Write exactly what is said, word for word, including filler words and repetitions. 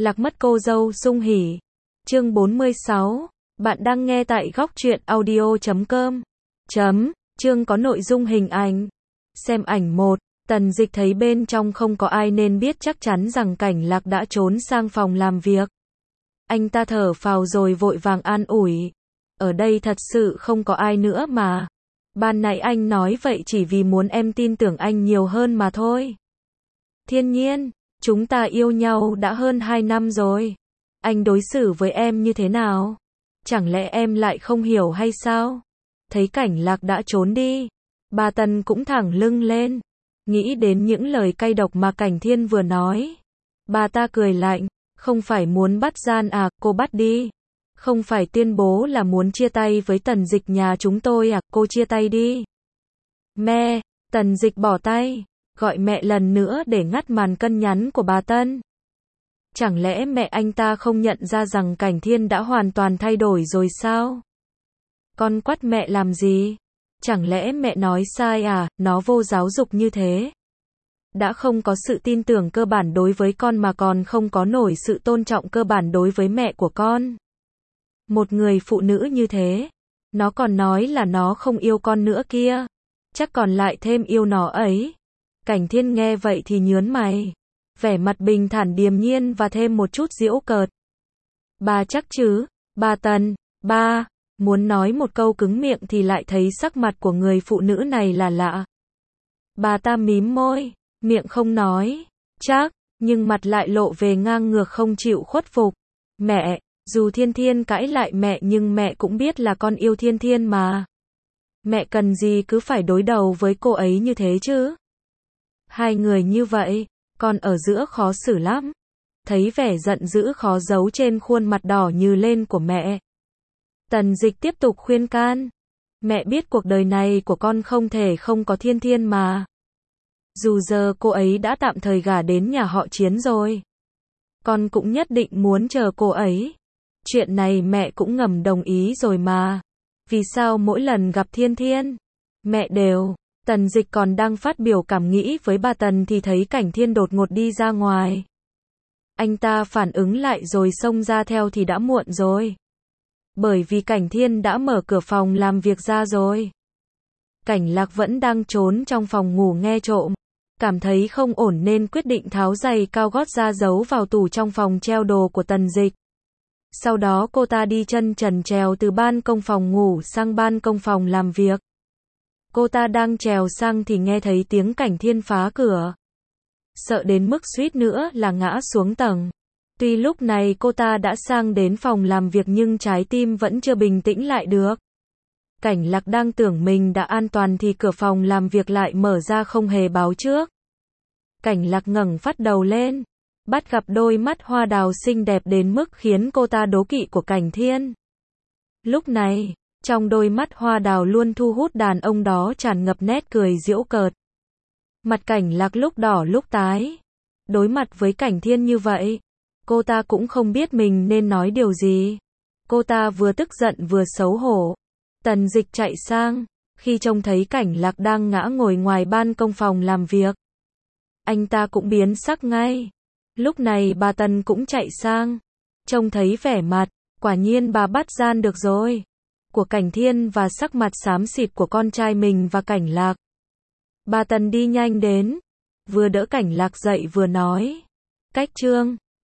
Lạc mất cô dâu sung hỉ. Chương bốn mươi sáu. Bạn đang nghe tại góc truyện audio chấm com. Chấm. Chương có nội dung hình ảnh. Xem ảnh một. Tần Dịch thấy bên trong không có ai nên biết chắc chắn rằng Cảnh Lạc đã trốn sang phòng làm việc. Anh ta thở phào rồi vội vàng an ủi. Ở đây thật sự không có ai nữa mà. Ban nãy anh nói vậy chỉ vì muốn em tin tưởng anh nhiều hơn mà thôi. Thiên Nhiên, chúng ta yêu nhau đã hơn hai năm rồi. Anh đối xử với em như thế nào? Chẳng lẽ em lại không hiểu hay sao? Thấy Cảnh Lạc đã trốn đi, bà Tần cũng thẳng lưng lên. Nghĩ đến những lời cay độc mà Cảnh Thiên vừa nói. Bà ta cười lạnh, không phải muốn bắt gian à, cô bắt đi. Không phải tuyên bố là muốn chia tay với Tần Dịch nhà chúng tôi à, cô chia tay đi. Mẹ, Tần Dịch bỏ tay, gọi mẹ lần nữa để ngắt màn cân nhắn của bà Tân. Chẳng lẽ mẹ anh ta không nhận ra rằng Cảnh Thiên đã hoàn toàn thay đổi rồi sao? Con quát mẹ làm gì? Chẳng lẽ mẹ nói sai à, nó vô giáo dục như thế. Đã không có sự tin tưởng cơ bản đối với con mà còn không có nổi sự tôn trọng cơ bản đối với mẹ của con. Một người phụ nữ như thế, nó còn nói là nó không yêu con nữa kia. Chắc còn lại thêm yêu nó ấy. Cảnh Thiên nghe vậy thì nhướng mày. Vẻ mặt bình thản điềm nhiên và thêm một chút giễu cợt. Bà chắc chứ, bà Tần, ba, muốn nói một câu cứng miệng thì lại thấy sắc mặt của người phụ nữ này là lạ. Bà ta mím môi, miệng không nói, chắc, nhưng mặt lại lộ về ngang ngược không chịu khuất phục. Mẹ, dù Thiên Thiên cãi lại mẹ nhưng mẹ cũng biết là con yêu Thiên Thiên mà. Mẹ cần gì cứ phải đối đầu với cô ấy như thế chứ? Hai người như vậy, con ở giữa khó xử lắm. Thấy vẻ giận dữ khó giấu trên khuôn mặt đỏ như lên của mẹ. Tần Dịch tiếp tục khuyên can. Mẹ biết cuộc đời này của con không thể không có Thiên Thiên mà. Dù giờ cô ấy đã tạm thời gả đến nhà họ Chiến rồi. Con cũng nhất định muốn chờ cô ấy. Chuyện này mẹ cũng ngầm đồng ý rồi mà. Vì sao mỗi lần gặp Thiên Thiên, mẹ đều... Tần Dịch còn đang phát biểu cảm nghĩ với bà Tần thì thấy Cảnh Thiên đột ngột đi ra ngoài. Anh ta phản ứng lại rồi xông ra theo thì đã muộn rồi. Bởi vì Cảnh Thiên đã mở cửa phòng làm việc ra rồi. Cảnh Lạc vẫn đang trốn trong phòng ngủ nghe trộm. Cảm thấy không ổn nên quyết định tháo giày cao gót ra giấu vào tủ trong phòng treo đồ của Tần Dịch. Sau đó cô ta đi chân trần trèo từ ban công phòng ngủ sang ban công phòng làm việc. Cô ta đang trèo sang thì nghe thấy tiếng Cảnh Thiên phá cửa. Sợ đến mức suýt nữa là ngã xuống tầng. Tuy lúc này cô ta đã sang đến phòng làm việc nhưng trái tim vẫn chưa bình tĩnh lại được. Cảnh Lạc đang tưởng mình đã an toàn thì cửa phòng làm việc lại mở ra không hề báo trước. Cảnh Lạc ngẩng phát đầu lên, bắt gặp đôi mắt hoa đào xinh đẹp đến mức khiến cô ta đố kỵ của Cảnh Thiên. Lúc này, trong đôi mắt hoa đào luôn thu hút đàn ông đó tràn ngập nét cười giễu cợt. Mặt Cảnh Lạc lúc đỏ lúc tái. Đối mặt với Cảnh Thiên như vậy, cô ta cũng không biết mình nên nói điều gì. Cô ta vừa tức giận vừa xấu hổ. Tần Dịch chạy sang, khi trông thấy Cảnh Lạc đang ngã ngồi ngoài ban công phòng làm việc. Anh ta cũng biến sắc ngay. Lúc này bà Tần cũng chạy sang. Trông thấy vẻ mặt, quả nhiên bà bắt gian được rồi. Của Cảnh Thiên và sắc mặt xám xịt của con trai mình và Cảnh Lạc. Bà Tần đi nhanh đến, vừa đỡ Cảnh Lạc dậy vừa nói. Cách Trương,